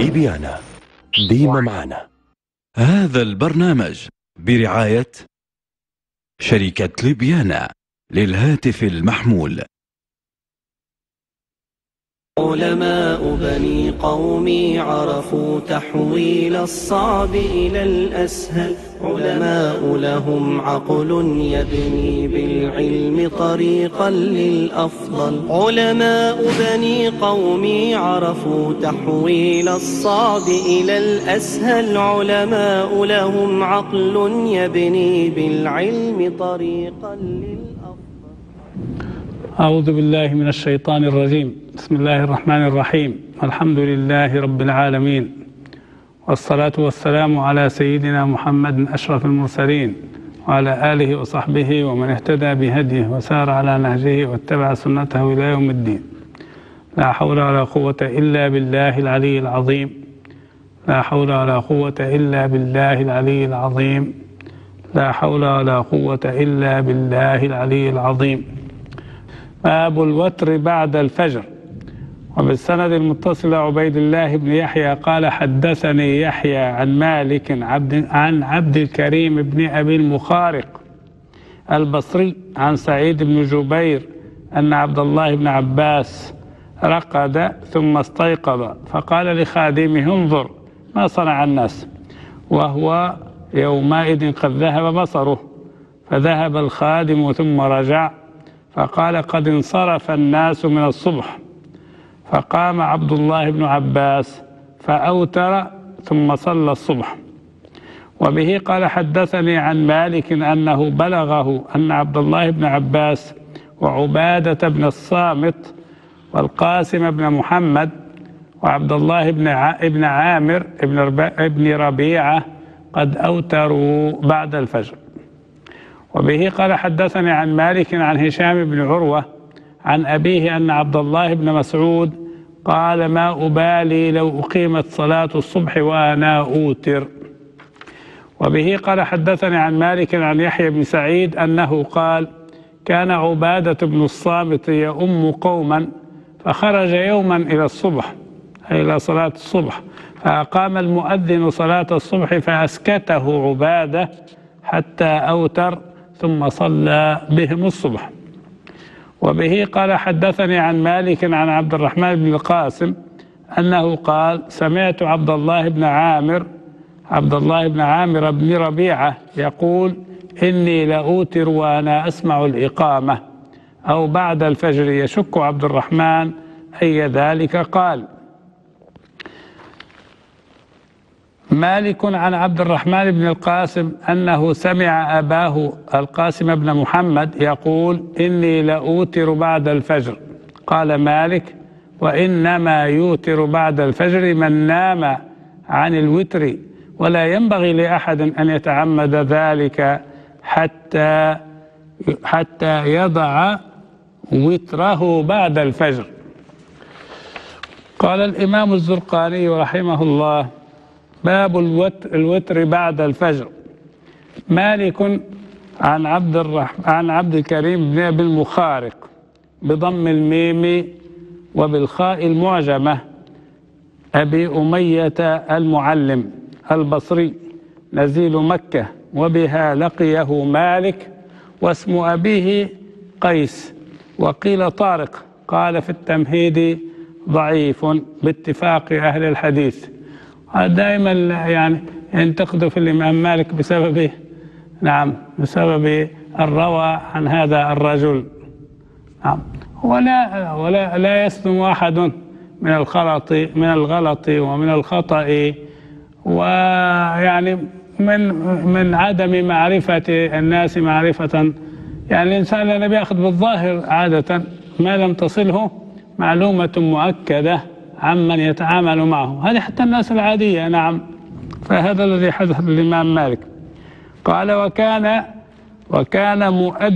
ليبيانا ديما معنا. هذا البرنامج برعاية شركة ليبيانا للهاتف المحمول. علماء بني قومي عرفوا تحويل الصعب إلى الأسهل، علماء لهم عقل يبني بالعلم طريقا للأفضل. علماء بني قومي عرفوا تحويل الصعب إلى الأسهل، علماء لهم عقل يبني بالعلم طريقا للأفضل. أعوذ بالله من الشيطان الرجيم. بسم الله الرحمن الرحيم. الحمد لله رب العالمين، والصلاة والسلام على سيدنا محمد أشرف المرسلين وعلى آله وصحبه ومن اهتدى بهديه وسار على نهجه واتبع سنته إلى يوم الدين. لا حول ولا قوة إلا بالله العلي العظيم. لا حول ولا قوة إلا بالله العلي العظيم. لا حول ولا قوة إلا بالله العلي العظيم. باب الوتر بعد الفجر. وبالسند المتصل عبيد الله بن يحيى قال حدثني يحيى عن مالك عن عبد الكريم بن أبي المخارق البصري عن سعيد بن جبير أن عبد الله بن عباس رقد ثم استيقظ فقال لخادمه انظر ما صنع الناس، وهو يومئذ قد ذهب بصره، فذهب الخادم ثم رجع فقال قد انصرف الناس من الصبح، فقام عبد الله بن عباس فأوتر ثم صلى الصبح. وبه قال حدثني عن مالك أنه بلغه أن عبد الله بن عباس وعبادة بن الصامت والقاسم بن محمد وعبد الله بن عامر بن ربيعة قد أوتروا بعد الفجر. وبه قال حدثني عن مالك عن هشام بن عروة عن أبيه أن عبد الله بن مسعود قال ما أبالي لو أقيمت صلاة الصبح وأنا أوتر. وبه قال حدثني عن مالك عن يحيى بن سعيد أنه قال كان عبادة بن الصامت يؤم قوما فخرج يوما إلى الصبح أي إلى صلاة الصبح، فأقام المؤذن صلاة الصبح فأسكته عبادة حتى أوتر ثم صلى بهم الصبح. وبه قال حدثني عن مالك عن عبد الرحمن بن القاسم أنه قال سمعت عبد الله بن عامر بن ربيعة يقول إني لأوتر وأنا أسمع الإقامة أو بعد الفجر، يشك عبد الرحمن أي ذلك قال. مالك عن عبد الرحمن بن القاسم أنه سمع أباه القاسم بن محمد يقول إني لأوتر بعد الفجر. قال مالك وإنما يوتر بعد الفجر من نام عن الوتر، ولا ينبغي لأحد أن يتعمد ذلك حتى يضع وتره بعد الفجر. قال الإمام الزرقاني رحمه الله باب الوتر بعد الفجر. مالك عن عبد الكريم بن أبي المخارق بضم الميم وبالخاء المعجمة أبي أمية المعلم البصري نزيل مكة، وبها لقيه مالك، واسم أبيه قيس وقيل طارق. قال في التمهيد ضعيف باتفاق أهل الحديث. دائما يعني ينتقد في الإمام مالك بسبب الروى عن هذا الرجل. ولا يسلم أحد من الغلط ومن الخطأ، ويعني من عدم معرفة الناس معرفة. يعني الإنسان لا بيأخذ بالظاهر عادة ما لم تصله معلومة مؤكدة عمن يتعامل معه، هذه حتى الناس العادية. نعم، فهذا الذي حدث للإمام مالك. قال وكان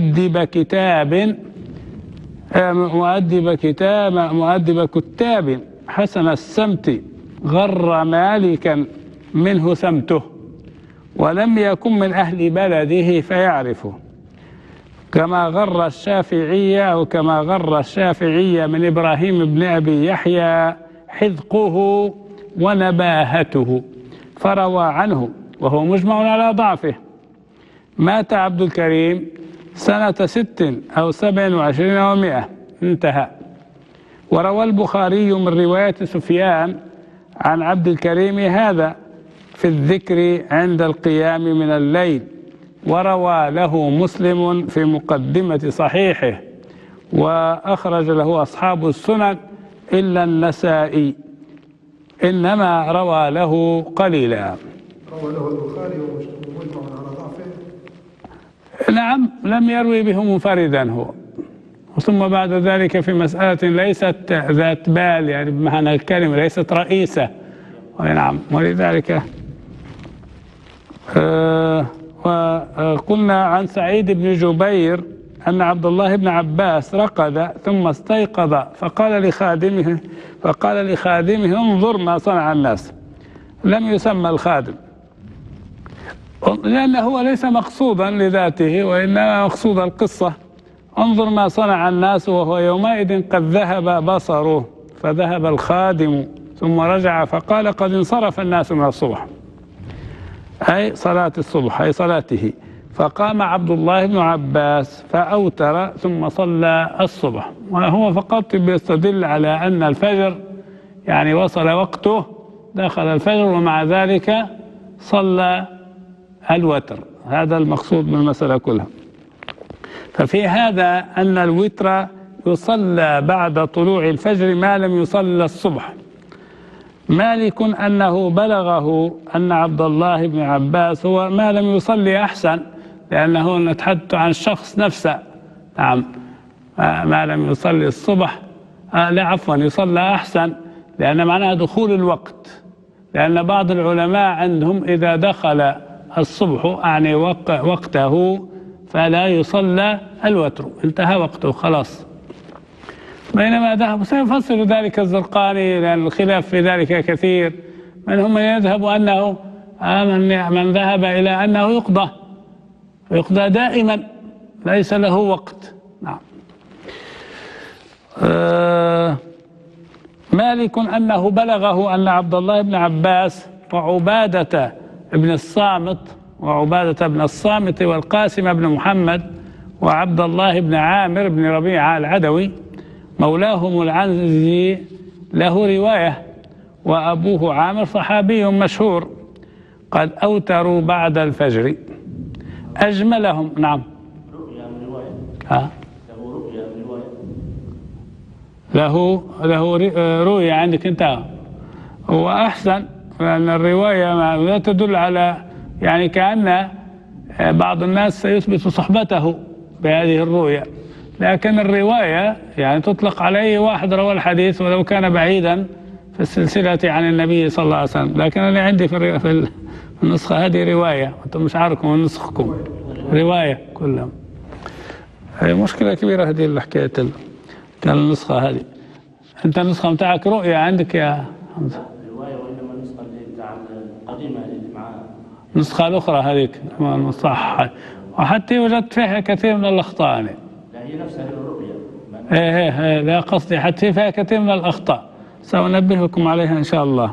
مؤدب كتاب حسن السمت غر مالكا منه سمته، ولم يكن من أهل بلده فيعرفه، كما غر الشافعي من إبراهيم بن أبي يحيى حذقه ونباهته فروى عنه وهو مجمع على ضعفه. مات عبد الكريم سنة 6 أو 27 و100 انتهى. وروى البخاري من رواية سفيان عن عبد الكريم هذا في الذكر عند القيام من الليل، وروى له مسلم في مقدمة صحيحه، وأخرج له أصحاب السنن إلا النسائي، إنما روى له قليلا. روى له البخاري ومجمع على ضعفه. نعم، لم يروي به منفردا هو، ثم بعد ذلك في مسألة ليست ذات بال، يعني بمعنى الكلمة ليست رئيسة. نعم، ولذلك وقلنا عن سعيد بن جبير أن عبد الله بن عباس رقد ثم استيقظ فقال لخادمه انظر ما صنع الناس. لم يسمى الخادم لأنه هو ليس مقصودا لذاته، وإنما مقصود القصة. انظر ما صنع الناس، وهو يومئذ قد ذهب بصره، فذهب الخادم ثم رجع فقال قد انصرف الناس من الصبح، أي صلاة الصبح أي صلاته. فقام عبد الله بن عباس فأوتر ثم صلى الصبح، وهو فقط بيستدل على أن الفجر يعني وصل وقته، دخل الفجر ومع ذلك صلى الوتر. هذا المقصود من المسألة كلها. ففي هذا أن الوتر يصلى بعد طلوع الفجر ما لم يصلى الصبح. مالك أنه بلغه أن عبد الله بن عباس هو ما لم يصلي أحسن، لأنه نتحدث عن الشخص نفسه. نعم، ما لم يصلي الصبح يصلى أحسن، لأن معناها دخول الوقت. لأن بعض العلماء عندهم إذا دخل الصبح يعني وقته فلا يصلى الوتر، انتهى وقته خلاص. بينما ذهب سيفسر ذلك الزرقاني، لأن الخلاف في ذلك كثير. منهم من يذهب أنه من ذهب إلى أنه يقضى دائما ليس له وقت. نعم. مالك أنه بلغه أن عبد الله بن عباس وعبادة بن الصامت والقاسم بن محمد وعبد الله بن عامر بن ربيعة العدوي مولاهم العنزي له رواية، وأبوه عامر صحابي مشهور، قد أوتروا بعد الفجر. أجملهم. نعم. رؤيا من رواية. له رؤيا من رواية. له رؤيا عندك أنت، هو أحسن، لأن الرواية لا تدل على يعني كأن بعض الناس سيثبت صحبته بهذه الرؤيا، لكن الرواية يعني تطلق على أي واحد روى الحديث ولو كان بعيدا في السلسلة عن النبي صلى الله عليه وسلم. لكن أنا عندي في النسخة هذه رواية، أنتم مش عارفكم نسخكم رواية كلهم. هي مشكلة كبيرة هذه الحكاية كان النسخة هذه. أنت النسخة متاعك رؤية عندك يا حمزة؟ رواية، وإنما النسخة اللي القديمة اللي معها النسخة الأخرى هذيك صح، وحتى وجدت فيها كثير من الأخطاء. لا هي نفسها الرؤية. إيه لا قصدي، حتى فيها كثير من الأخطاء سأنبهكم عليها إن شاء الله.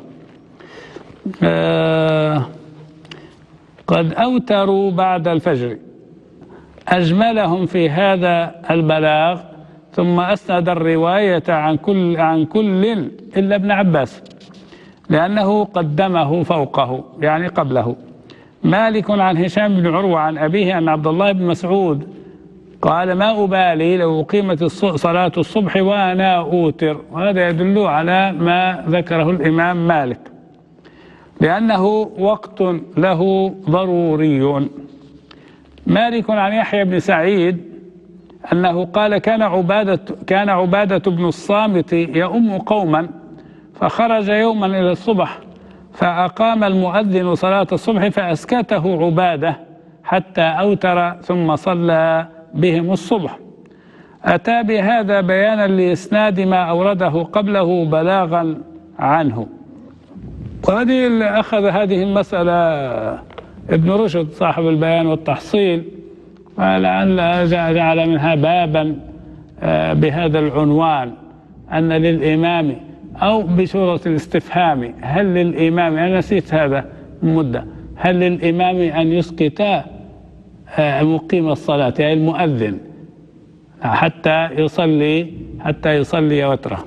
قد أوتروا بعد الفجر. أجملهم في هذا البلاغ، ثم أسند الرواية عن كل إلا ابن عباس، لأنه قدمه فوقه يعني قبله. مالك عن هشام بن عروة عن أبيه أن عبد الله بن مسعود قال ما أبالي لو أقيمت صلاة الصبح وأنا أوتر. وهذا يدل على ما ذكره الإمام مالك، لأنه وقت له ضروري. مالك عن يحيى بن سعيد أنه قال كان عبادة بن الصامت يؤم قوما، فخرج يوما إلى الصبح فأقام المؤذن صلاة الصبح فأسكته عبادة حتى أوتر ثم صلى بهم الصبح. أتى بهذا بيانا لإسناد ما أورده قبله بلاغا عنه. وهذه اللي أخذ هذه المسألة ابن رشد صاحب البيان والتحصيل، فلعل جعل منها بابا بهذا العنوان، أن للإمام أو بصورة الاستفهام هل للإمام، أنا نسيت هذا مدة، هل للإمام أن يسقط مقيم الصلاة يعني المؤذن حتى يصلي وتره.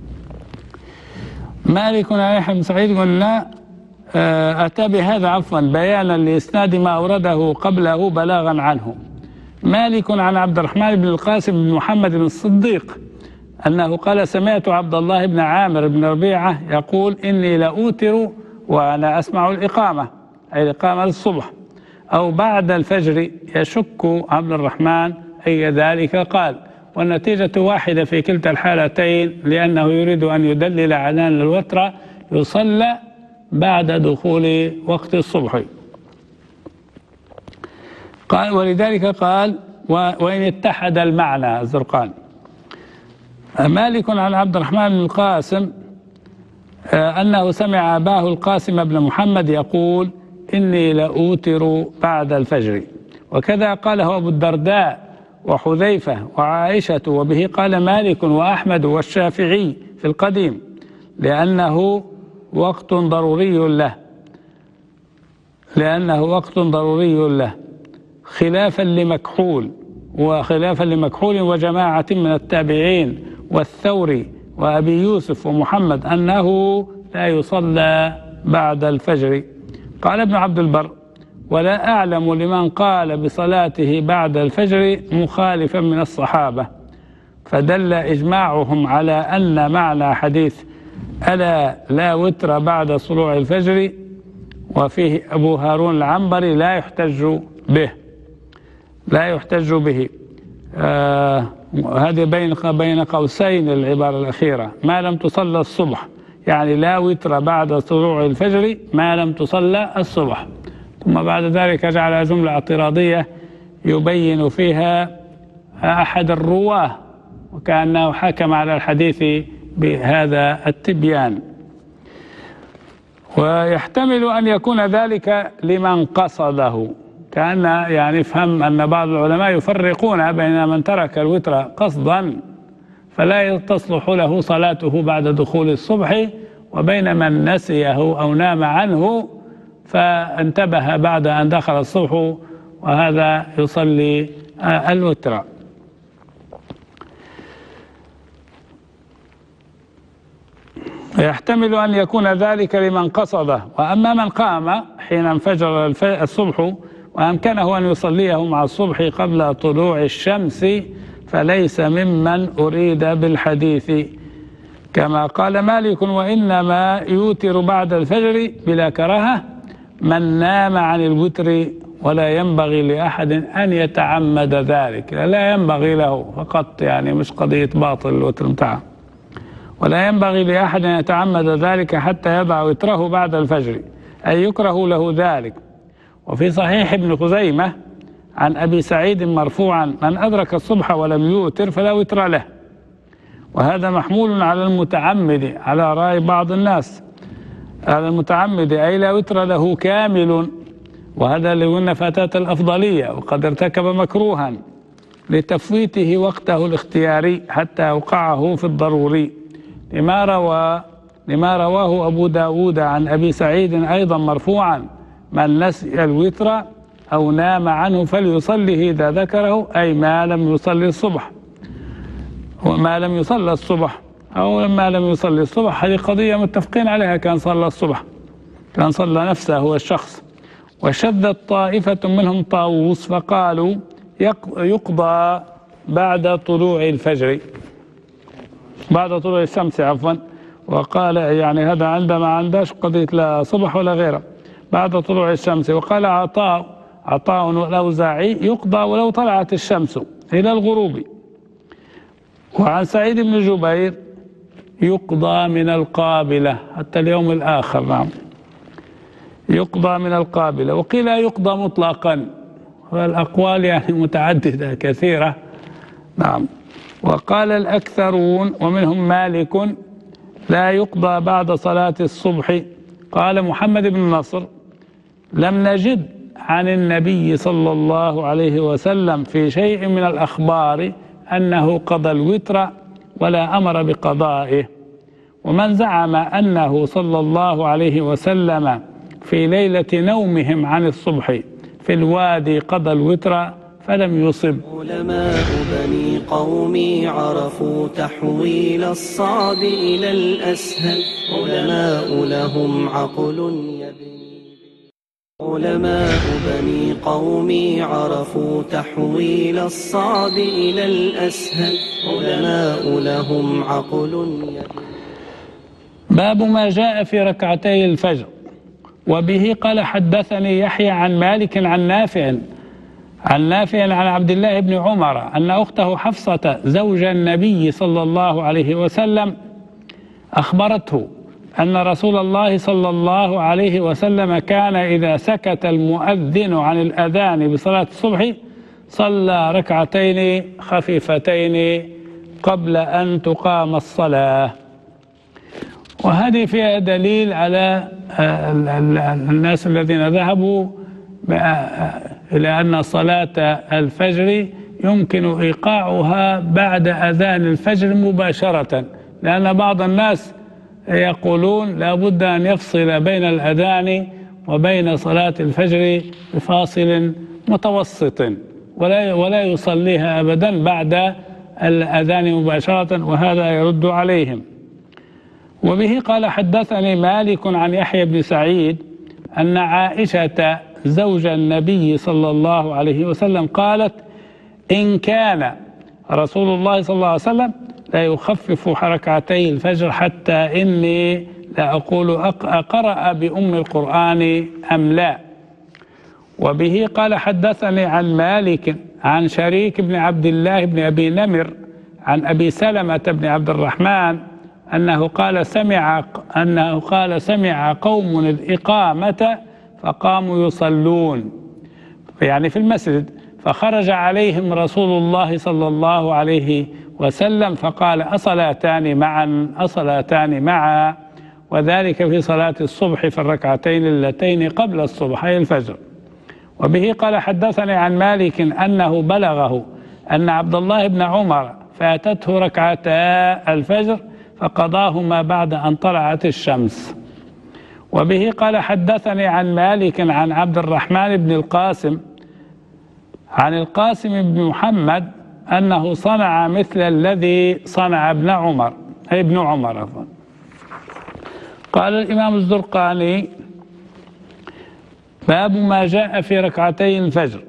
مالك عن يحيى بن سعيد قلنا أتى بهذا عفوا بيانا لإسناد ما أورده قبله بلاغا عنه. مالك عن عبد الرحمن بن القاسم بن محمد بن الصديق أنه قال سمعت عبد الله بن عامر بن ربيعة يقول إني لأوتر وأنا أسمع الإقامة، أي الإقامة للصبح أو بعد الفجر. يشك عبد الرحمن أي ذلك قال، والنتيجة واحدة في كلتا الحالتين، لأنه يريد أن يدلل على أن الوتر يصلى بعد دخول وقت الصبح. قال ولذلك قال وإن اتحد المعنى الزرقان. مالك عن عبد الرحمن بن القاسم أنه سمع أباه القاسم بن محمد يقول إني لأوتر بعد الفجر، وكذا قاله أبو الدرداء وحذيفة وعائشة، وبه قال مالك وأحمد والشافعي في القديم، لأنه وقت ضروري له خلافا لمكحول وجماعة من التابعين والثوري وأبي يوسف ومحمد أنه لا يصلى بعد الفجر. قال ابن عبد البر ولا أعلم لمن قال بصلاته بعد الفجر مخالفا من الصحابة، فدل إجماعهم على أن معنى حديث ألا لا وتر بعد طلوع الفجر وفيه أبو هارون العنبري لا يحتج به. هذه بين قوسين العبارة الأخيرة، ما لم تصلى الصبح، يعني لا وتر بعد طلوع الفجر ما لم تصلى الصبح. ثم بعد ذلك جعل جملة اعتراضية يبين فيها أحد الرواه وكأنه حكم على الحديث بهذا التبيان. ويحتمل أن يكون ذلك لمن قصده، كأن يعني يفهم أن بعض العلماء يفرقون بين من ترك الوتر قصدا فلا تصلح له صلاته بعد دخول الصبح، وبين من نسيه أو نام عنه فانتبه بعد أن دخل الصبح وهذا يصلي الوتر. يحتمل أن يكون ذلك لمن قصده. وأما من قام حين انفجر الصبح وأمكنه أن يصليه مع الصبح قبل طلوع الشمس فليس ممن أريد بالحديث، كما قال مالك وإنما يوتر بعد الفجر بلا كراهة من نام عن الوتر ولا ينبغي لأحد أن يتعمد ذلك. لا ينبغي له فقط، يعني مش قضية باطل الوتر متاعه، ولا ينبغي لأحد أن يتعمد ذلك حتى يضع وتره بعد الفجر، أي يكره له ذلك. وفي صحيح ابن خزيمة عن أبي سعيد مرفوعا من أدرك الصبح ولم يوتر فلا وتر له. وهذا محمول على المتعمد على رأي بعض الناس، على المتعمد أي لا وتر له كامل، وهذا اللي قلنا فتاة الأفضلية، وقد ارتكب مكروها لتفويته وقته الاختياري حتى أوقعه في الضروري، لما رواه أبو داود عن أبي سعيد أيضا مرفوعا من نسي الوتر أو نام عنه فليصلي إذا ذكره، أي ما لم يصلي الصبح، وما لم يصلي الصبح أو ما لم يصلي الصبح. هذه قضية متفقين عليها، كان صلى الصبح، كان صلى نفسه هو الشخص. وشذت طائفة منهم طاووس فقالوا يقضى بعد طلوع الفجر، بعد طلوع الشمس عفوا، وقال يعني هذا عندما ما عندهش قضية لا صبح ولا غيره، بعد طلوع الشمس. وقال عطاء والأوزاعي يقضى ولو طلعت الشمس إلى الغروب. وعن سعيد بن جبير يقضى من القابلة حتى اليوم الآخر، نعم يقضى من القابلة. وقيل يقضى مطلقا، والأقوال يعني متعددة كثيرة، نعم. وقال الأكثرون ومنهم مالك لا يقضى بعد صلاة الصبح. قال محمد بن نصر لم نجد عن النبي صلى الله عليه وسلم في شيء من الأخبار أنه قضى الوتر ولا أمر بقضائه. ومن زعم أنه صلى الله عليه وسلم في ليلة نومهم عن الصبح في الوادي قضى الوتر فلم يصب. علماء بني قومي عرفوا تحويل الصعب إلى الأسهل، علماء لهم عقل يبني. علماء بني قومي عرفوا تحويل الصعب إلى الأسهل، علماء لهم عقل يبني. باب ما جاء في ركعتي الفجر. وبه قال حدثني يحيى عن مالك عن نافع عن عبد الله بن عمر أن أخته حفصة زوج النبي صلى الله عليه وسلم أخبرته أن رسول الله صلى الله عليه وسلم كان إذا سكت المؤذن عن الأذان بصلاة الصبح صلى ركعتين خفيفتين قبل أن تقام الصلاة. وهذه فيها دليل على الناس الذين ذهبوا إلى أن صلاة الفجر يمكن إيقاعها بعد أذان الفجر مباشرة، لأن بعض الناس يقولون لا بد أن يفصل بين الأذان وبين صلاة الفجر بفاصل متوسط ولا يصليها أبدا بعد الأذان مباشرة، وهذا يرد عليهم. وبه قال حدثني مالك عن يحيى بن سعيد أن عائشة زوج النبي صلى الله عليه وسلم قالت: إن كان رسول الله صلى الله عليه وسلم لا يخفف ركعتي الفجر حتى إني لا أقول أقرأ بأم القرآن أم لا. وبه قال حدثني عن مالك عن شريك بن عبد الله بن أبي نمر عن أبي سلمة بن عبد الرحمن أنه قال سمع قوم الإقامة فقاموا يصلون، يعني في المسجد، فخرج عليهم رسول الله صلى الله عليه وسلم فقال: أصلاتان معا، وذلك في صلاة الصبح في الركعتين اللتين قبل الصبح أي الفجر. وبه قال حدثني عن مالك أنه بلغه أن عبد الله بن عمر فاتته ركعتا الفجر فقضاهما بعد أن طلعت الشمس. وبه قال حدثني عن مالك عن عبد الرحمن بن القاسم عن القاسم بن محمد أنه صنع مثل الذي صنع ابن عمر. قال الإمام الزرقاني: باب ما جاء في ركعتي الفجر.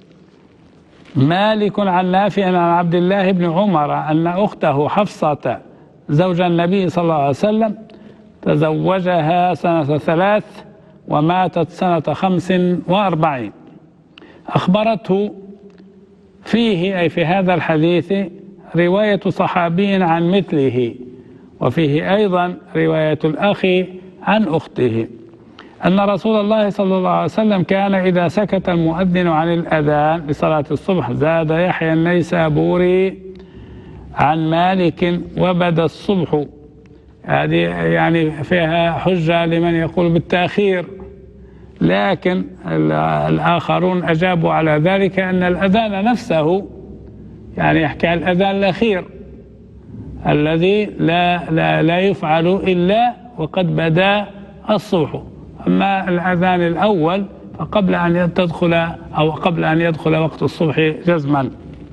مالك عن نافع عن عبد الله بن عمر أن أخته حفصة زوج النبي صلى الله عليه وسلم تزوجها سنة 3 وماتت سنة 45. أخبرته فيه أي في هذا الحديث رواية صحابي عن مثله، وفيه أيضا رواية الأخ عن أخته أن رسول الله صلى الله عليه وسلم كان إذا سكت المؤذن عن الأذان لصلاة الصبح زاد يحيى النيسابوري عن مالك وبدا الصبح. هذه يعني فيها حجة لمن يقول بالتأخير، لكن الآخرون أجابوا على ذلك أن الأذان نفسه يعني يحكي الأذان الأخير الذي لا يفعل إلا وقد بدا الصبح، أما الأذان الأول فقبل أن يدخل وقت الصبح جزما.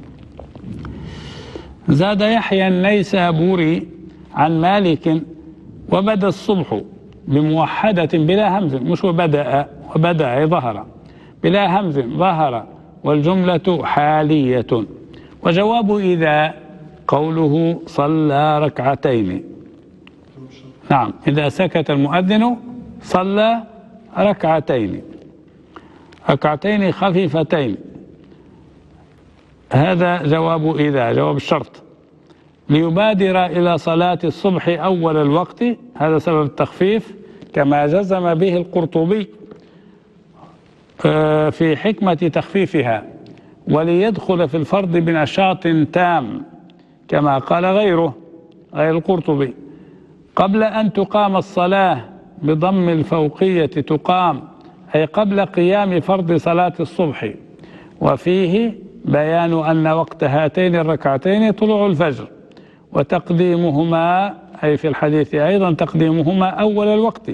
زاد يحيى النيسابوري عن مالك وبدا الصبح بموحدة بلا همز، مش وبدأ ظهر بلا همز ظهر، والجملة حالية. وجواب إذا قوله صلى ركعتين. نعم، إذا سكت المؤذن صلى ركعتين خفيفتين، هذا جواب إذا، جواب الشرط. ليبادر إلى صلاة الصبح أول الوقت، هذا سبب التخفيف كما جزم به القرطبي في حكمة تخفيفها، وليدخل في الفرض بنشاط تام كما قال غير القرطبي. قبل أن تقام الصلاة بضم الفوقية تقام، أي قبل قيام فرض صلاة الصبح. وفيه بيان أن وقت هاتين الركعتين طلوع الفجر، وتقديمهما أي في الحديث أيضا تقديمهما أول الوقت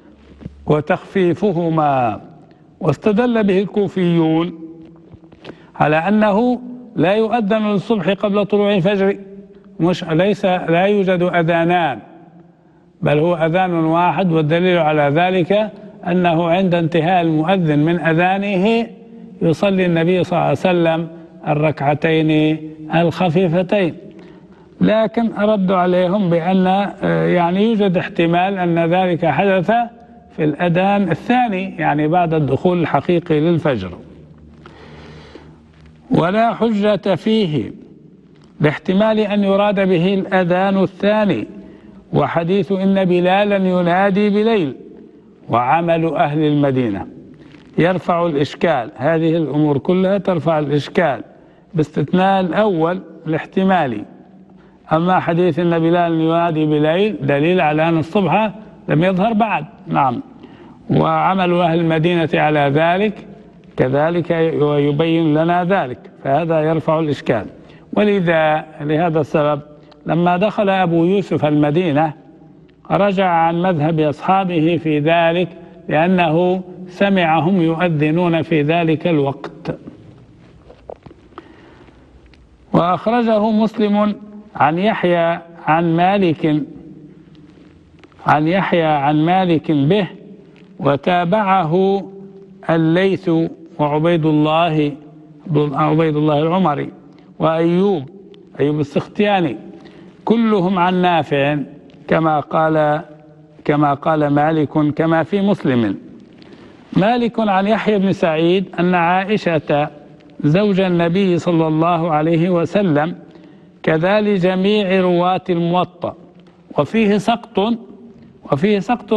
وتخفيفهما. واستدل به الكوفيون على أنه لا يؤذن للصبح قبل طلوع الفجر، لا يوجد أذانان بل هو أذان واحد، والدليل على ذلك أنه عند انتهاء المؤذن من أذانه يصلي النبي صلى الله عليه وسلم الركعتين الخفيفتين. لكن أردوا عليهم بأن يعني يوجد احتمال أن ذلك حدث في الأذان الثاني، يعني بعد الدخول الحقيقي للفجر. ولا حجة فيه لاحتمال أن يراد به الأذان الثاني، وحديث إن بلالا ينادي بليل وعمل أهل المدينة يرفع الإشكال. هذه الأمور كلها ترفع الإشكال باستثناء الأول الاحتمالي. أما حديث إن بلالا ينادي بليل دليل على أن الصبح لم يظهر بعد، نعم، وعمل أهل المدينة على ذلك كذلك ويبين لنا ذلك، فهذا يرفع الإشكال. لهذا السبب لما دخل أبو يوسف المدينة رجع عن مذهب أصحابه في ذلك، لأنه سمعهم يؤذنون في ذلك الوقت. وأخرجه مسلم عن يحيى عن مالك به، وتابعه الليث وعبيد الله العمري وأيوب السختياني، كلهم عن نافع كما قال مالك كما في مسلم. مالك عن يحيى بن سعيد أن عائشة زوج النبي صلى الله عليه وسلم كذلك جميع رواة الموطأ، وفيه سقط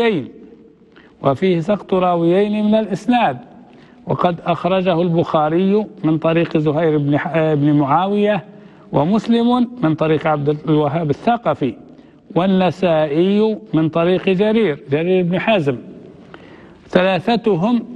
راويين من الإسناد، وقد أخرجه البخاري من طريق زهير بن معاوية، ومسلم من طريق عبد الوهاب الثقفي، والنسائي من طريق جرير بن حازم، ثلاثتهم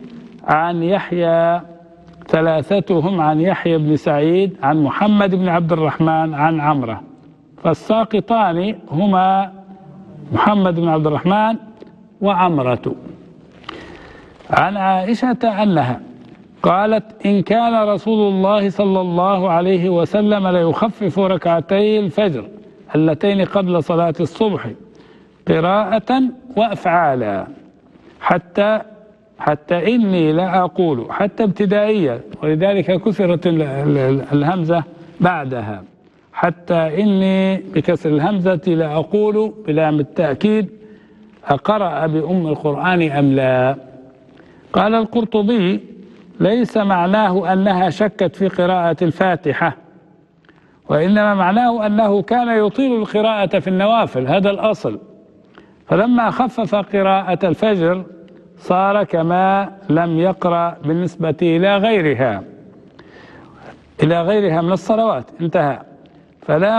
عن يحيى بن سعيد عن محمد بن عبد الرحمن عن عمرة، فالساقطان هما محمد بن عبد الرحمن وعمرة. عن عائشة أنها قالت إن كان رسول الله صلى الله عليه وسلم ليخفف ركعتي الفجر اللتين قبل صلاة الصبح قراءة وأفعالا حتى إني لا أقول، حتى ابتدائية، ولذلك كسرت الهمزة بعدها، حتى إني بكسر الهمزة لا أقول بلام التأكيد أقرأ بأم القرآن أم لا. قال القرطبي ليس معناه أنها شكت في قراءة الفاتحة، وإنما معناه أنه كان يطيل القراءة في النوافل، هذا الأصل، فلما خفف قراءة الفجر صار كما لم يقرأ بالنسبة إلى غيرها من الصلوات، انتهى. فلا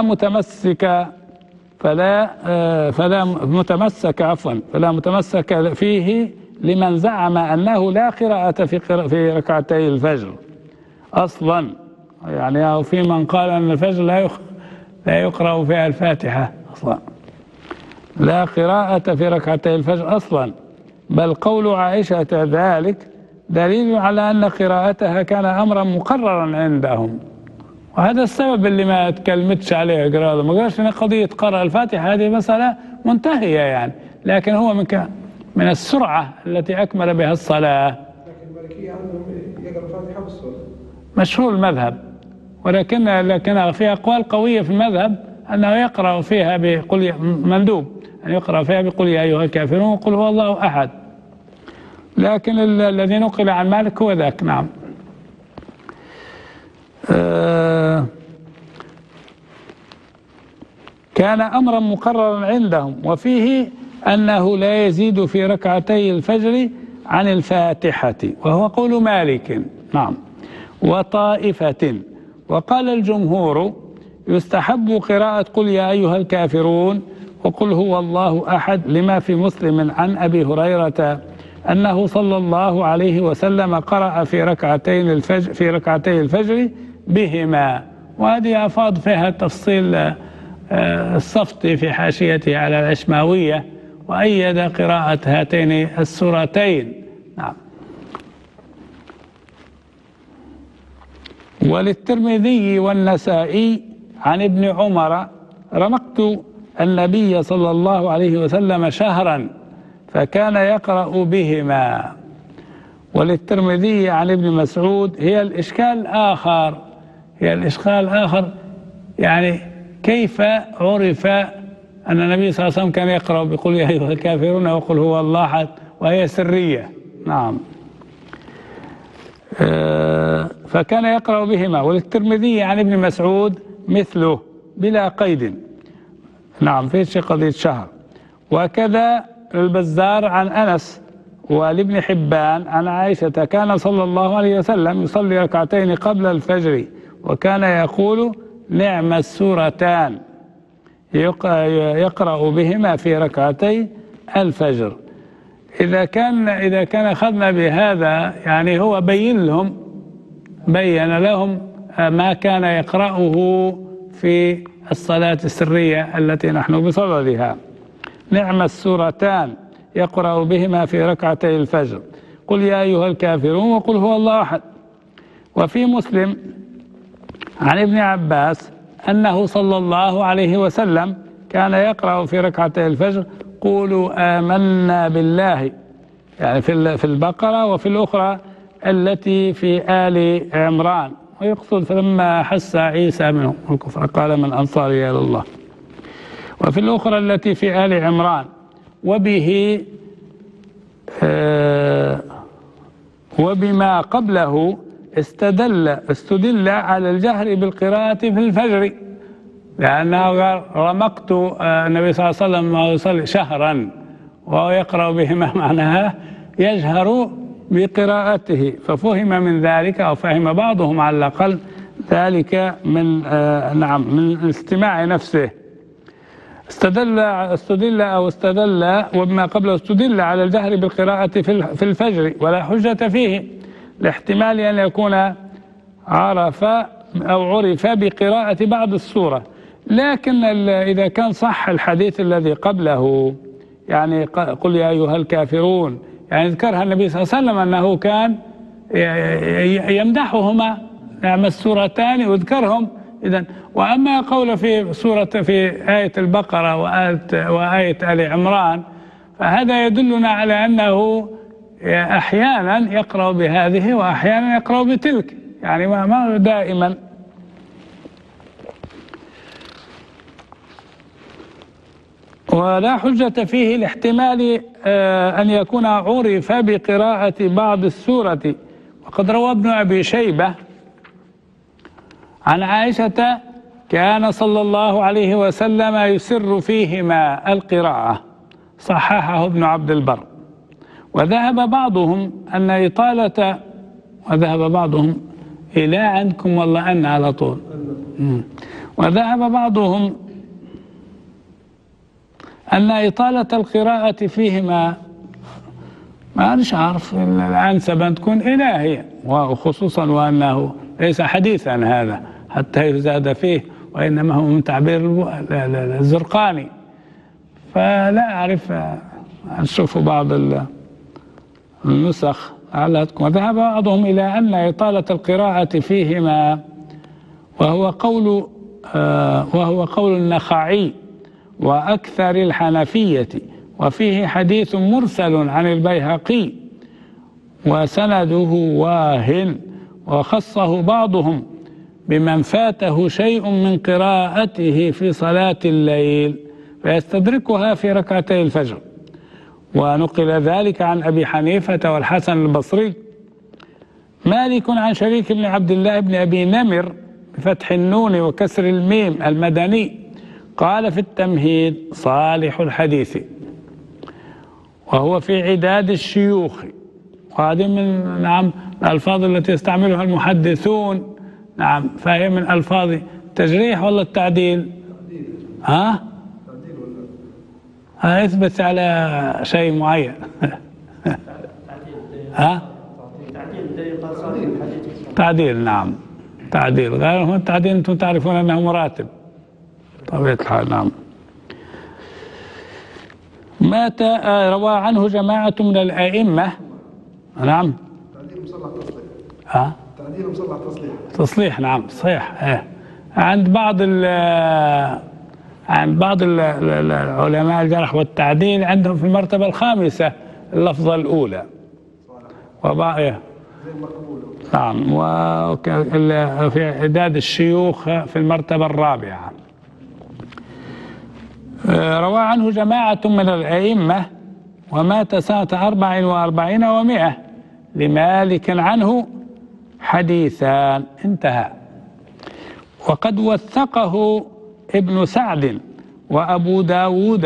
متمسك فيه لمن زعم أنه لا قراءة في ركعتي الفجر أصلا، يعني في من قال أن الفجر لا يقرأ فيها الفاتحة أصلا، لا قراءة في ركعتي الفجر أصلا، بل قول عائشة ذلك دليل على أن قراءتها كان أمرا مقررا عندهم، وهذا السبب اللي ما تكلمتش عليه قراءة، ما قالش إن قضية قراءة الفاتحة هذه مسألة منتهية يعني، لكن هو من السرعة التي أكمل بها الصلاة. لكن المالكية عندهم يقرأ الفاتحة بالصلاة مشهور المذهب، لكن في أقوال قوية في المذهب أنه يقرأ فيها مندوب أن يقرأ فيها بقل يا أيها الكافرون وقل هو الله أحد، لكن الذي نقل عن مالك هو ذاك. نعم. كان أمرا مقررا عندهم، وفيه أنه لا يزيد في ركعتي الفجر عن الفاتحة، وهو قول مالك. نعم. وطائفة، وقال الجمهور يستحب قراءة قل يا أيها الكافرون وقل هو الله أحد، لما في مسلم عن أبي هريرة أنه صلى الله عليه وسلم قرأ في ركعتي الفجر بهما، وهذه أفاض فيها تفصيل الصفتي في حاشيته على العشماوية، وأيد قراءة هاتين السورتين. نعم. وللترمذي والنسائي عن ابن عمر: رمقت النبي صلى الله عليه وسلم شهرا فكان يقرأ بهما. وللترمذي عن ابن مسعود: هي الإشكال الآخر يعني كيف عرف أن النبي صلى الله عليه وسلم كان يقرأ بقول يا أيها الكافرون وقل هو الله أحد، وهي سرية. نعم. فكان يقرأ بهما. وللترمذي عن ابن مسعود مثله بلا قيد. نعم، في قضية شهر. وكذا البزار عن أنس ولابن حبان عن عائشة: كان صلى الله عليه وسلم يصلي ركعتين قبل الفجر وكان يقول: نعم السورتان، يقرأ بهما في ركعتي الفجر. إذا كان أخذنا بهذا يعني هو بين لهم ما كان يقرأه في الصلاة السرية التي نحن بصددها. نعم السورتان يقرأ بهما في ركعتي الفجر: قل يا أيها الكافرون وقل هو الله أحد. وفي مسلم عن ابن عباس أنه صلى الله عليه وسلم كان يقرأ في ركعتي الفجر: قولوا آمنا بالله، يعني في البقرة، وفي الأخرى التي في آل عمران، ويقصد فلما حس عيسى منهم الكفر قال من أنصاري إلى الله. وفي الأخرى التي في آل عمران. وبما قبله استدل على الجهر بالقراءة في الفجر، لأنه رمقت النبي صلى الله عليه وسلم يصلي شهرا وهو يقرأ بهما، معناها يجهر بقراءته. ففهم من ذلك، أو فهم بعضهم على الأقل ذلك من الاستماع نفسه. استدل وبما قبله استدل على الجهر بالقراءة في الفجر ولا حجة فيه، لاحتمال أن يكون عرف بقراءة بعض السورة. لكن إذا كان صح الحديث الذي قبله، يعني قل يا أيها الكافرون، يعني ذكرها النبي صلى الله عليه وسلم أنه كان يمدحهما، نعم السورتان، ويذكرهم. إذن وأما قول في آية البقرة وآية آل عمران، فهذا يدلنا على أنه أحيانا يقرأ بهذه وأحيانا يقرأ بتلك، يعني ما دائما. ولا حجة فيه لاحتمال أن يكون عرف بقراءة بعض السورة. وقد روى ابن أبي شيبة عن عائشة: كان صلى الله عليه وسلم يسر فيهما القراءة. صححه ابن عبد البر. وذهب بعضهم إلى عندكم والله أن على طول. وذهب بعضهم أن إطالة القراءة فيهما ما عارف الأنسب أن تكون إلهية، وخصوصا وأنه ليس حديثا هذا حتى يزاد فيه، وإنما هو من تعبير الزرقاني. فلا أعرف، نشوف بعض النسخ على تكون. وذهب بعضهم إلى أن إطالة القراءة فيهما وهو قول النخعي وأكثر الحنفية، وفيه حديث مرسل عن البيهقي وسنده واهن، وخصه بعضهم بمن فاته شيء من قراءته في صلاة الليل فيستدركها في ركعتي الفجر. ونقل ذلك عن أبي حنيفة والحسن البصري. مالك عن شريك بن عبد الله بن أبي نمر بفتح النون وكسر الميم المدني قال في التمهيد: صالح الحديث، وهو في عداد الشيوخ. وهذه من الألفاظ التي يستعملها المحدثون. نعم، فهي من ألفاظ التجريح ولا التعديل؟ اثبت على شيء معين. تعديل. نعم، تعديل. غير هو التعديل أنتم تعرفون أنه مراتب. طبيعة الحال. نعم. مات روى عنه جماعة من الأئمة. نعم. تعديل مصلح تصليح. تعديل مصلح تصليح. تصليح. نعم صحيح. عند بعض العلماء الجرح والتعديل عندهم في المرتبة الخامسة اللفظة الأولى. نعم. وفي عداد الشيوخ في المرتبة الرابعة. روى عنه جماعة من الأئمة ومات سنة 44 و100 لمالك عنه حديثان. انتهى. وقد وثقه ابن سعد وأبو داود.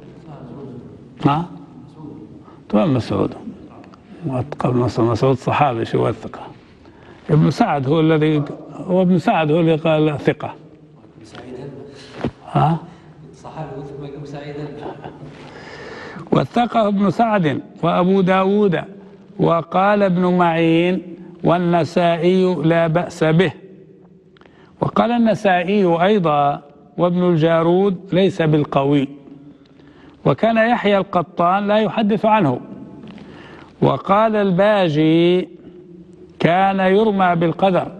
طبعا مسعود ابن مسعود صحابي شو وثقه. ابن سعد هو الذي قال ثقة. وثقه ابن سعد وأبو داود وقال ابن معين والنسائي لا بأس به. وقال النسائي أيضا وابن الجارود ليس بالقوي. وكان يحيى القطان لا يحدث عنه. وقال الباجي كان يرمى بالقدر.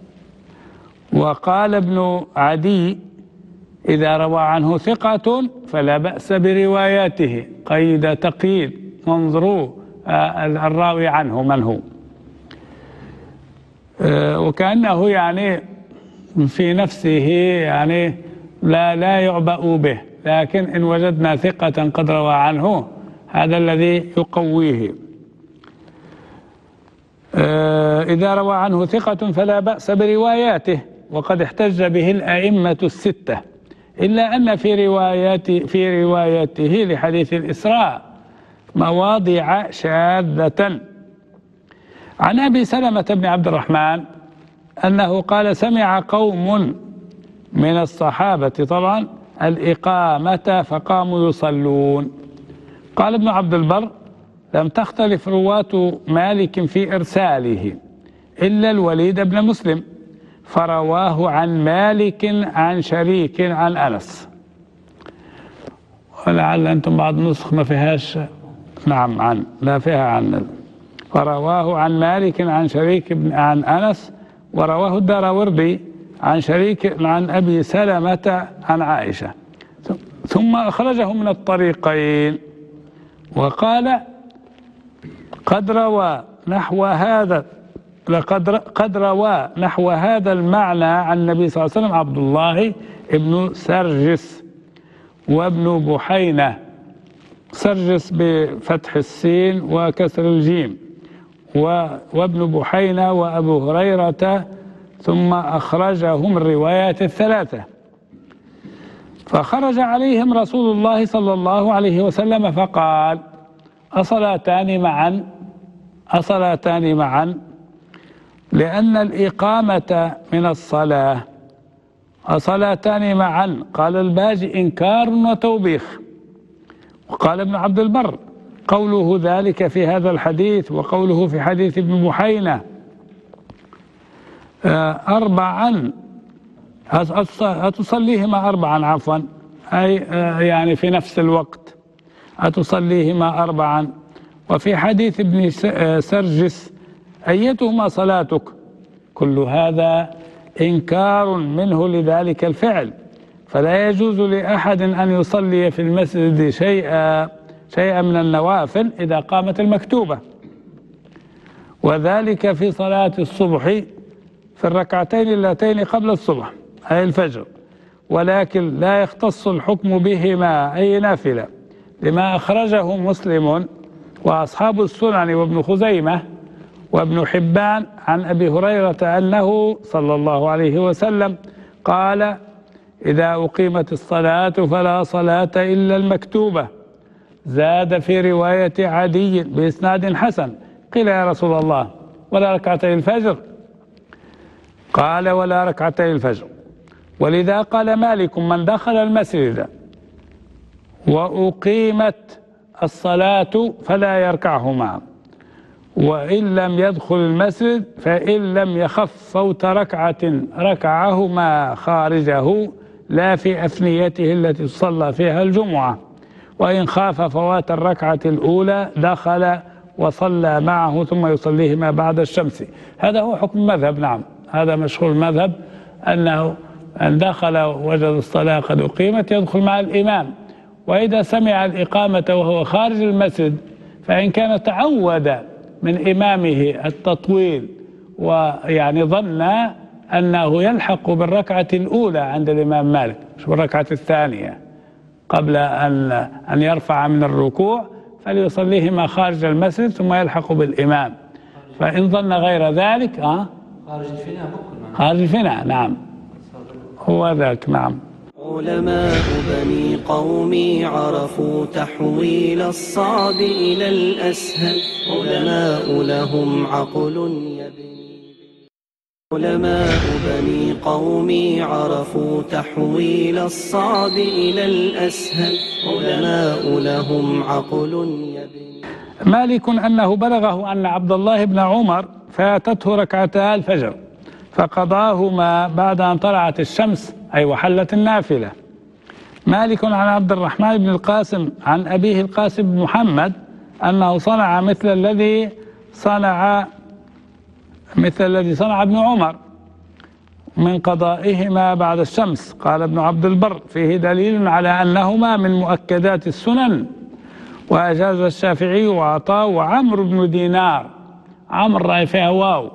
وقال ابن عدي إذا روى عنه ثقة فلا بأس برواياته قيد تقييد. انظروا الراوي عنه من هو. وكأنه يعني في نفسه يعني لا يعبأ به، لكن إن وجدنا ثقة قد روى عنه هذا الذي يقويه. إذا روى عنه ثقة فلا بأس برواياته وقد احتج به الأئمة الستة، إلا أن في روايته لحديث الإسراء مواضع شاذة. عن أبي سلمة بن عبد الرحمن أنه قال سمع قوم من الصحابة طبعا الإقامة فقاموا يصلون. قال ابن عبد البر لم تختلف رواة مالك في إرساله إلا الوليد بن مسلم فرواه عن مالك عن شريك عن أنس. ولعل أنتم بعض نسخ ما فيهاش نعم لا فيها عن فرواه عن مالك عن شريك عن أنس. ورواه الدراوردي عن شريك عن أبي سلمة عن عائشة ثم أخرجه من الطريقين. وقال قد روى نحو هذا المعنى عن النبي صلى الله عليه وسلم عبد الله ابن سرجس وابن بحينة. سرجس بفتح السين وكسر الجيم وابن بحينة وأبو هريرة ثم أخرجهم الروايات الثلاثة. فخرج عليهم رسول الله صلى الله عليه وسلم فقال أصلاتان معا لأن الإقامة من الصلاة. أصلاتان معا قال الباجي إنكار وتوبيخ. وقال ابن عبد البر قوله ذلك في هذا الحديث وقوله في حديث ابن بحينة أربعا أتصليهما أربعا عفوا أي يعني في نفس الوقت أتصليهما أربعا. وفي حديث ابن سرجس أيتهما صلاتك. كل هذا إنكار منه لذلك الفعل. فلا يجوز لأحد أن يصلي في المسجد شيئا من النوافل إذا قامت المكتوبة. وذلك في صلاة الصبح في الركعتين اللتين قبل الصبح أي الفجر. ولكن لا يختص الحكم بهما أي نافلة لما أخرجه مسلم وأصحاب السنن وابن خزيمة وابن حبان عن أبي هريرة أنه صلى الله عليه وسلم قال إذا أقيمت الصلاة فلا صلاة إلا المكتوبة. زاد في رواية عدي بإسناد حسن قيل يا رسول الله ولا ركعتي الفجر؟ قال ولا ركعتي الفجر. ولذا قال مالك من دخل المسجد وأقيمت الصلاة فلا يركعهما وإن لم يدخل المسجد فإن لم يخف فوت ركعة ركعهما خارجه لا في أثنيته التي تصلى فيها الجمعة، وإن خاف فوات الركعة الأولى دخل وصلى معه ثم يصليهما بعد الشمس. هذا هو حكم المذهب. نعم، هذا مشهور المذهب أنه أن دخل وجد الصلاة قد أقيمت يدخل مع الإمام، وإذا سمع الإقامة وهو خارج المسجد فإن كان تعود من إمامه التطويل ويعني ظن أنه يلحق بالركعة الأولى عند الإمام مالك مش بالركعة الثانية قبل أن يرفع من الركوع، فليصليهما خارج المسجد ثم يلحق بالإمام. فإن ظن غير ذلك خارج الفناء ممكن. خارج الفناء نعم هو ذاك. نعم. علماء بني قومي عرفوا تحويل الصعب إلى الأسهل، علماء لهم عقل يبني. علماء بني قومي عرفوا تحويل الصعب إلى الأسهل، علماء لهم عقل يبني. مالك أنه بلغه أن عبد الله بن عمر فاتته ركعتا الفجر فقضاهما بعد أن طلعت الشمس أي وحلت النافلة. مالك عن عبد الرحمن بن القاسم عن أبيه القاسم بن محمد أنه صنع مثل الذي صنع ابن عمر من قضائهما بعد الشمس. قال ابن عبد البر فيه دليل على أنهما من مؤكدات السنن، وأجاز الشافعي وعطاء وعمرو بن دينار. عمرو رأي فيها واو.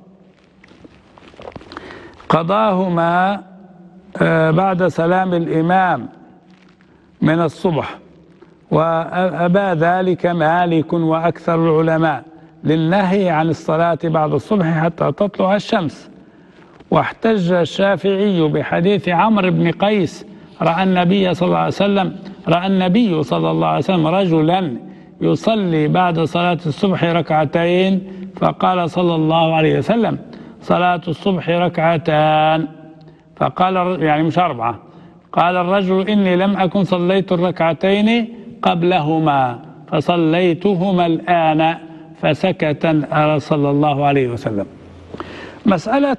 قضاهما بعد سلام الإمام من الصبح، وأبى ذلك مالك وأكثر العلماء للنهي عن الصلاة بعد الصبح حتى تطلع الشمس. واحتج الشافعي بحديث عمرو بن قيس رأى النبي صلى الله عليه وسلم رجلا يصلي بعد صلاة الصبح ركعتين فقال صلى الله عليه وسلم صلاة الصبح ركعتان، فقال يعني مش 4. قال الرجل إني لم أكن صليت الركعتين قبلهما فصليتهما الآن، فسكت صلى الله عليه وسلم. مسألة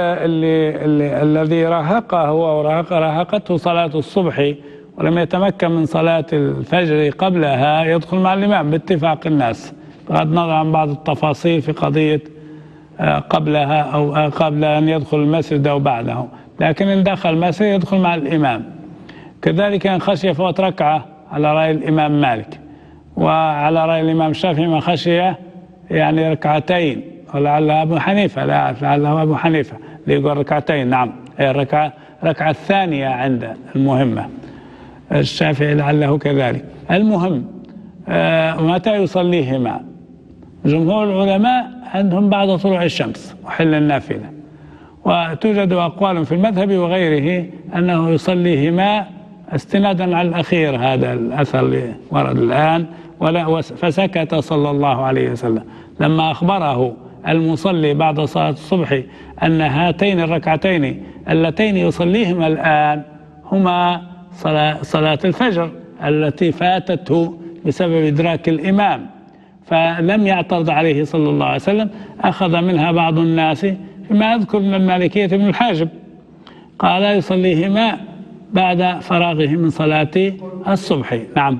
الذي راهقه وراهقته صلاة الصبح ولم يتمكن من صلاة الفجر قبلها يدخل مع الإمام باتفاق الناس، بغض النظر عن بعض التفاصيل في قضية قبلها أو قبل أن يدخل المسجد أو بعده، لكن إن دخل المسجد يدخل مع الإمام. كذلك إن خشي فوت ركعة على رأي الإمام مالك، وعلى رأي الإمام الشافعي من خشي يعني ركعتين، ولعلها أبو حنيفة لعله أبو حنيفة يقول ركعتين. نعم الركعة الثانية عند المهمة. الشافعي لعله كذلك. المهم متى يصليهما؟ جمهور العلماء عندهم بعد طلوع الشمس وحل النافلة، وتوجد أقوال في المذهب وغيره أنه يصليهما استنادا على الأخير، هذا الأثر اللي ورد الآن. فسكت صلى الله عليه وسلم لما أخبره المصلي بعد صلاة الصبح أن هاتين الركعتين اللتين يصليهما الآن هما صلاة الفجر التي فاتته بسبب إدراك الإمام، فلم يعترض عليه صلى الله عليه وسلم. أخذ منها بعض الناس فيما أذكر من المالكية ابن الحاجب، قال يصليهما بعد فراغه من صلاة الصبح. نعم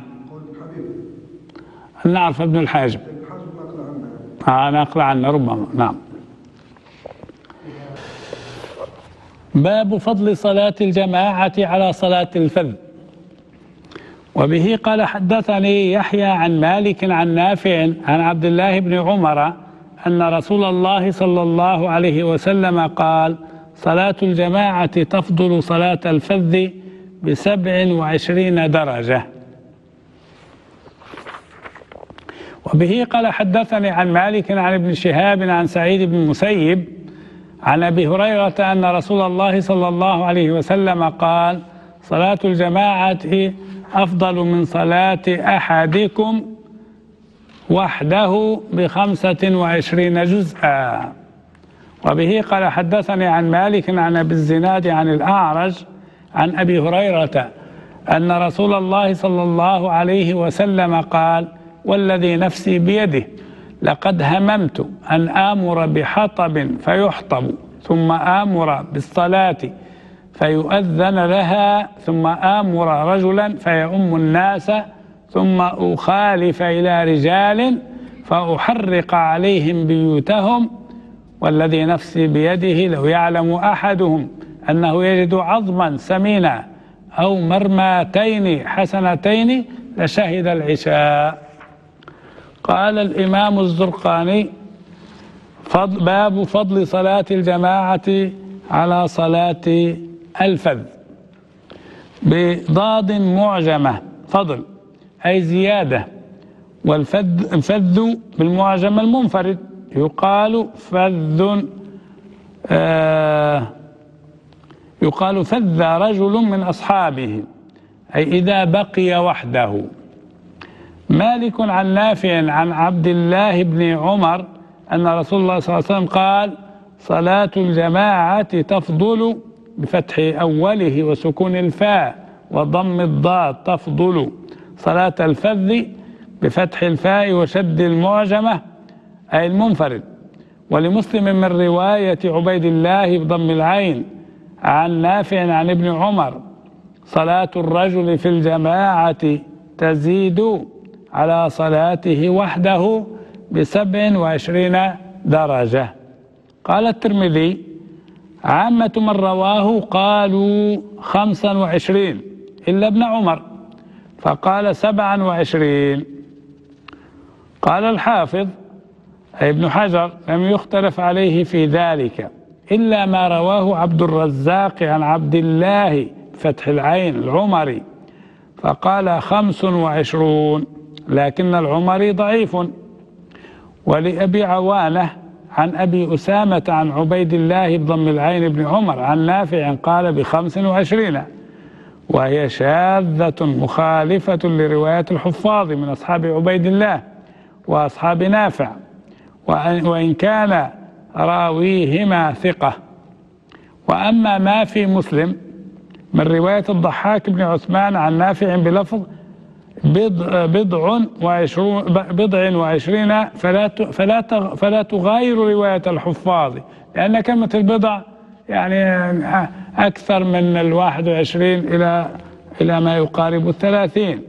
نعرف ابن الحاجب نقل عنه ربما. نعم. باب فضل صلاة الجماعة على صلاة الفذ. وبه قال حدثني يحيى عن مالك عن نافع عن عبد الله بن عمر أن رسول الله صلى الله عليه وسلم قال صلاة الجماعة تفضل صلاة الفذ ب27 درجة. وبه قال حدثني عن مالك عن ابن شهاب عن سعيد بن المسيب عن أبي هريرة أن رسول الله صلى الله عليه وسلم قال صلاة الجماعة أفضل من صلاة أحدكم وحده ب25 جزءا. وبه قال حدثني عن مالك عن أبي الزناد عن الأعرج عن أبي هريرة أن رسول الله صلى الله عليه وسلم قال والذي نفسي بيده لقد هممت أن آمر بحطب فيحطب ثم آمر بالصلاة فيؤذن لها ثم آمر رجلا فيؤم الناس ثم أخالف إلى رجال فأحرق عليهم بيوتهم والذي نفسي بيده لو يعلم أحدهم أنه يجد عظما سمينا أو مرماتين حسنتين لشهد العشاء. قال الإمام الزرقاني باب فضل صلاة الجماعة على صلاة الفذ بضاد معجمة فضل أي زيادة، والفذ بالمعجم المنفرد يقال فذ يقال فذ رجل من أصحابه أي إذا بقي وحده. مالك عن نافع عن عبد الله بن عمر أن رسول الله صلى الله عليه وسلم قال صلاة الجماعة تفضل بفتح أوله وسكون الفاء وضم الضاد تفضل صلاة الفذ بفتح الفاء وشد المعجمة أي المنفرد. ولمسلم من رواية عبيد الله بضم العين عن نافع عن ابن عمر صلاة الرجل في الجماعة تزيد على صلاته وحده ب27 درجة. قال الترمذي عامة من رواه قالوا 25 إلا ابن عمر فقال 27. قال الحافظ أي ابن حجر لم يختلف عليه في ذلك إلا ما رواه عبد الرزاق عن عبد الله فتح العين العمري فقال 25 لكن العمري ضعيف. ولأبي عوانة عن أبي أسامة عن عبيد الله بضم العين بن عمر عن نافع قال ب25 وهي شاذة مخالفة لرواية الحفاظ من أصحاب عبيد الله وأصحاب نافع وإن كان راويهما ثقة. وأما ما في مسلم من رواية الضحاك بن عثمان عن نافع بلفظ 29 فلا تغاير رواية الحفاظ لأن كلمة البضع يعني أكثر من 21 إلى ما يقارب 30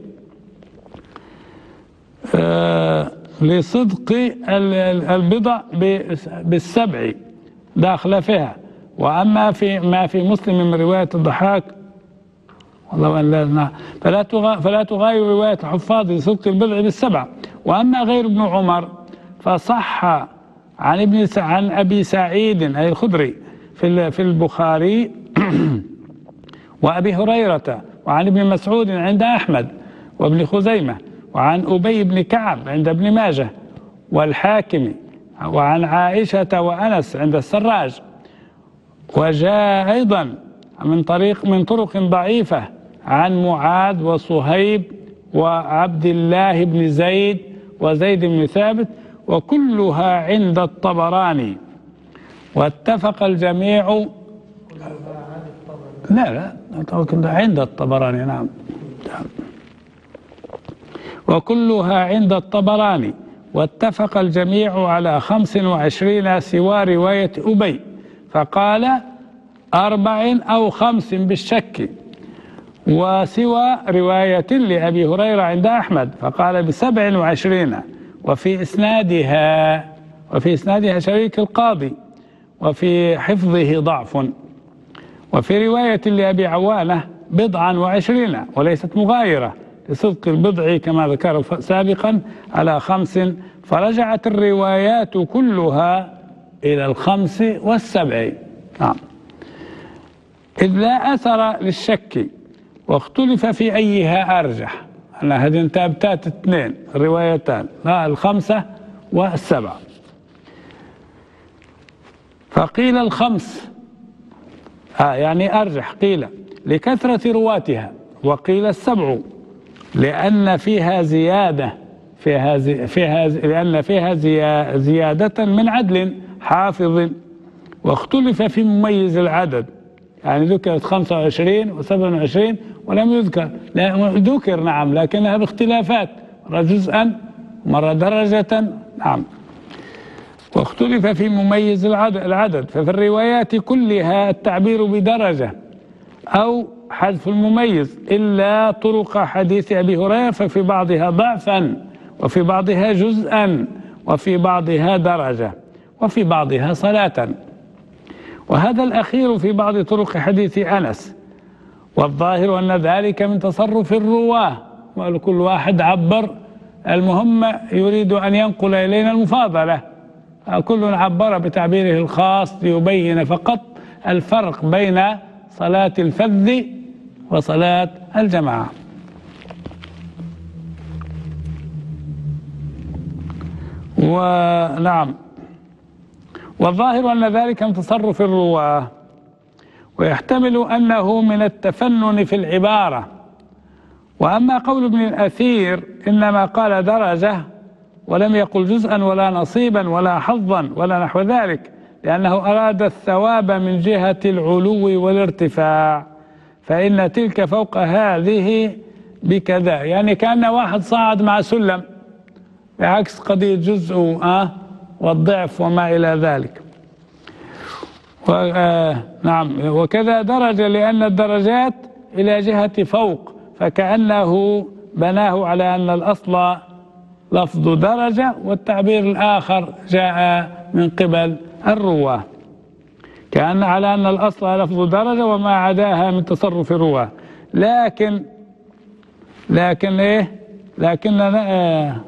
لصدق البضع بالسبع داخل فيها. وأما ما في مسلم من رواية الضحاك والله لا فلا تغاير رواية الحفاظ لصدق البضع بالسبع. وأما غير ابن عمر فصح عن أبي سعيد أي الخدري في البخاري وأبي هريرة وعن ابن مسعود عند أحمد وابن خزيمة وعن أبي بن كعب عند ابن ماجه والحاكم وعن عائشة وأنس عند السراج. وجاء أيضا من طرق ضعيفة عن معاذ وصهيب وعبد الله بن زيد وزيد بن ثابت وكلها عند الطبراني. واتفق الجميع لا عند الطبراني نعم وكلها عند الطبراني. واتفق الجميع على 25 سوى رواية أبي فقال 4 أو 5 بالشك وسوى رواية لأبي هريرة عند أحمد فقال ب27 وفي إسنادها شريك القاضي وفي حفظه ضعف. وفي رواية لأبي عوانة 29 وليست مغايرة لصدق البضع كما ذكر سابقا على 5 فرجعت الروايات كلها إلى 5 و7 نعم. إذ لا أثر للشك واختلف في أيها أرجح أن هذه انتابتات 2 روايتان لا 5 و7 فقيل 5 يعني أرجح قيل لكثرة رواتها وقيل 7 لأن فيها زيادة لأن فيها زيادة من عدل حافظ. واختلف في مميز العدد يعني ذكرت 25 و27 ولم يذكر ذكر نعم لكنها باختلافات مرة جزءا مرة درجة نعم. واختلف في مميز العدد ففي الروايات كلها التعبير بدرجة أو حذف المميز إلا طرق حديث أبي هريرة ففي بعضها ضعفا وفي بعضها جزءا وفي بعضها درجة وفي بعضها صلاة. وهذا الأخير في بعض طرق حديث أنس، والظاهر أن ذلك من تصرف الرواه، وكل واحد عبر، المهم يريد أن ينقل إلينا المفاضلة، كل عبر بتعبيره الخاص ليبين فقط الفرق بين صلاة الفذ وصلاة الجماعة. ونعم، والظاهر أن ذلك من تصرف الرواه، ويحتمل أنه من التفنن في العبارة. وأما قول ابن الأثير إنما قال درجة ولم يقل جزءا ولا نصيبا ولا حظا ولا نحو ذلك، لأنه أراد الثواب من جهة العلو والارتفاع، فإن تلك فوق هذه بكذا، يعني كأن واحد صعد مع سلم، بعكس قضية جزء والضعف وما إلى ذلك. نعم، وكذا درجة لأن الدرجات إلى جهة فوق، فكأنه بناه على أن الأصل لفظ درجة والتعبير الآخر جاء من قبل الرواه، كأن على أن الأصل لفظ درجة وما عداها من تصرف الرواه. لكن إيه؟ لكن نفيه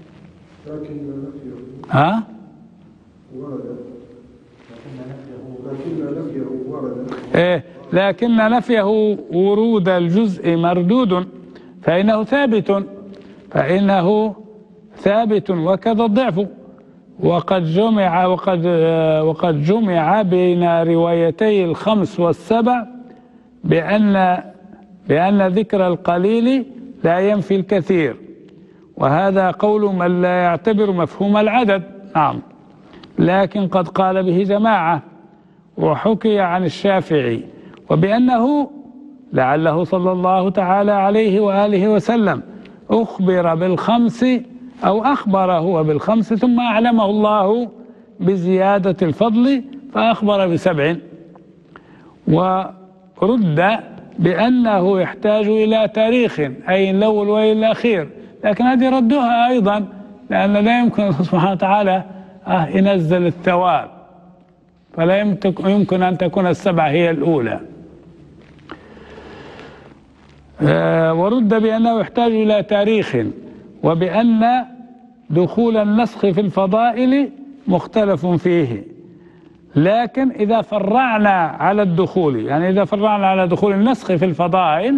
لكن نفيه ورود الجزء مردود، فإنه ثابت وكذا الضعف. وقد جمع بين روايتي الخمس والسبع بأن ذكر القليل لا ينفي الكثير، وهذا قول من لا يعتبر مفهوم العدد. نعم، لكن قد قال به جماعة، وحكي عن الشافعي، وبأنه لعله صلى الله تعالى عليه وآله وسلم أخبر بالخمس أو أخبر هو بالخمس ثم أعلمه الله بزيادة الفضل فأخبر ب7. ورد بأنه يحتاج إلى تاريخ، أي الأول والأخير، لكن هذه ردوها أيضا، لأن لا يمكن الله سبحانه وتعالى ينزل الثواب، فلا يمكن أن تكون ال7 هي الأولى. ورد بأنه يحتاج إلى تاريخ، وبأن دخول النسخ في الفضائل مختلف فيه، لكن إذا فرعنا على الدخول، يعني إذا فرعنا على دخول النسخ في الفضائل،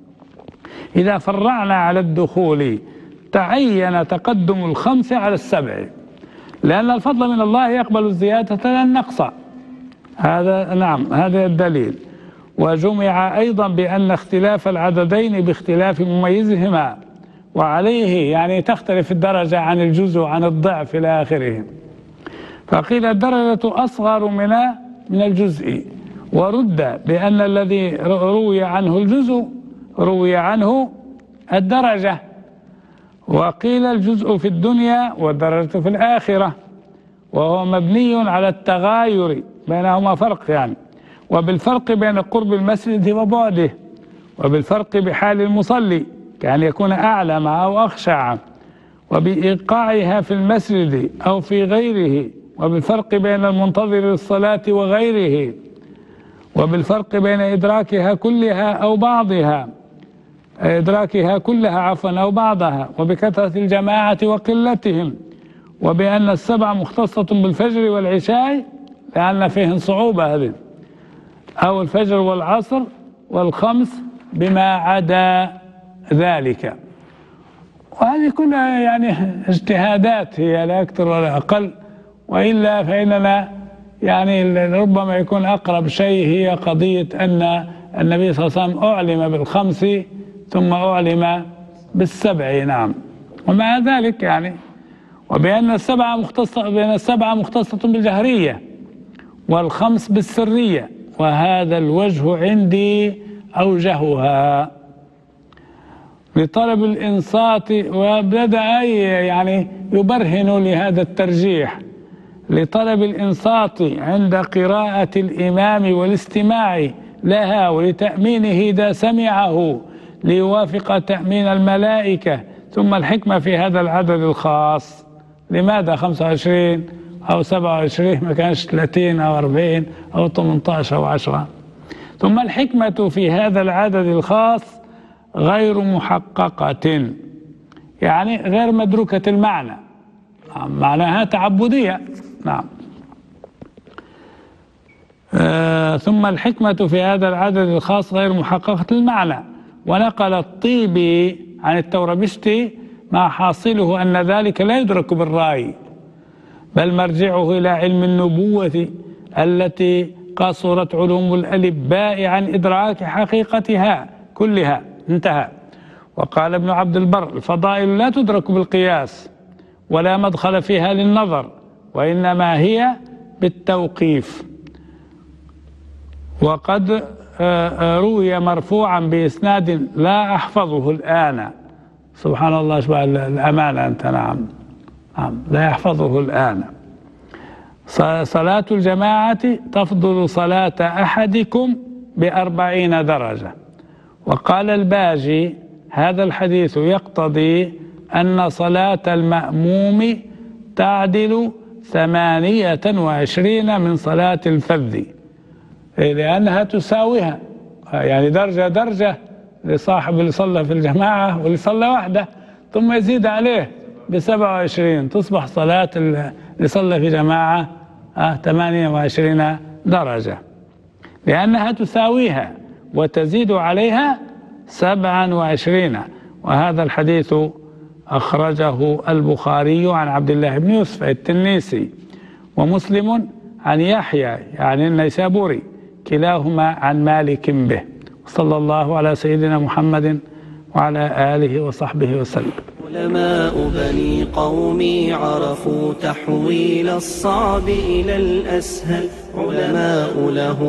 إذا فرعنا على الدخول تعين تقدم الخمس على ال7، لأن الفضل من الله يقبل الزيادة لا النقص. هذا نعم، هذا الدليل. وجمع أيضا بأن اختلاف العددين باختلاف مميزهما، وعليه يعني تختلف الدرجة عن الجزء عن الضعف إلى آخره. فقيل الدرجة أصغر من الجزء، ورد بأن الذي روي عنه الجزء روي عنه الدرجة، وقيل الجزء في الدنيا والدرجة في الآخرة، وهو مبني على التغاير، بينهما فرق يعني، وبالفرق بين قرب المسجد وبعده، وبالفرق بحال المصلي كأن يكون أعلم أو أخشع، وبإيقاعها في المسجد أو في غيره، وبالفرق بين المنتظر للصلاة وغيره، وبالفرق بين إدراكها كلها أو بعضها، إدراكها كلها عفوا أو بعضها، وبكثرة الجماعة وقلتهم، وبأن ال7 مختصة بالفجر والعشاء لأن فيهن صعوبة هذه، أو الفجر والعصر، والخمس بما عدا ذلك. وهذه كلها يعني اجتهادات هي لا أكثر ولا أقل، وإلا فإننا يعني ربما يكون أقرب شيء هي قضية أن النبي صلى الله عليه وسلم أعلم بالخمس ثم أعلم بال7. نعم، ومع ذلك يعني وبأن السبعة مختصة بالجهرية والخمس بالسرية، وهذا الوجه عندي أوجهها لطلب الإنصات. وبدأ يعني يبرهن لهذا الترجيح لطلب الإنصات عند قراءة الإمام والاستماع لها ولتأمينه إذا سمعه ليوافق تأمين الملائكة. ثم الحكمة في هذا العدد الخاص، لماذا 25 أو 27 ما كانش 30 أو 40 أو 18 أو 10؟ ثم الحكمة في هذا العدد الخاص غير محققة، يعني غير مدركة المعنى، معناها تعبدية. نعم. ثم الحكمة في هذا العدد الخاص غير محققة المعنى. ونقل الطيبي عن التوربشتي ما حاصله أن ذلك لا يدرك بالرأي، بل مرجعه إلى علم النبوة التي قصرت علوم الألباء عن إدراك حقيقتها كلها. انتهى. وقال ابن عبد البر: الفضائل لا تدرك بالقياس ولا مدخل فيها للنظر، وإنما هي بالتوقيف. وقد روي مرفوعا بإسناد لا أحفظه الآن. سبحان الله، شبه الأمانة أنت. نعم لا يحفظه الآن. صلاة الجماعة تفضل صلاة أحدكم ب40 درجة. وقال الباجي: هذا الحديث يقتضي أن صلاة المأموم تعدل 28 من صلاة الفذ، لأنها تساويها، يعني درجة لصاحب اللي صلى في الجماعة واللي صلى وحده، ثم يزيد عليه ب27، تصبح صلاة اللي صلى في جماعة 28 درجة، لأنها تساويها وتزيد عليها 27. وهذا الحديث أخرجه البخاري عن عبد الله بن يوسف التنيسي، ومسلم عن يحيى يعني النيسابوري، كلاهما عن مالك به. صلى الله على سيدنا محمد وعلى آله وصحبه وسلم. علماء بني قومي عرفوا تحويل الصعب إلى الأسهل، علماء لهم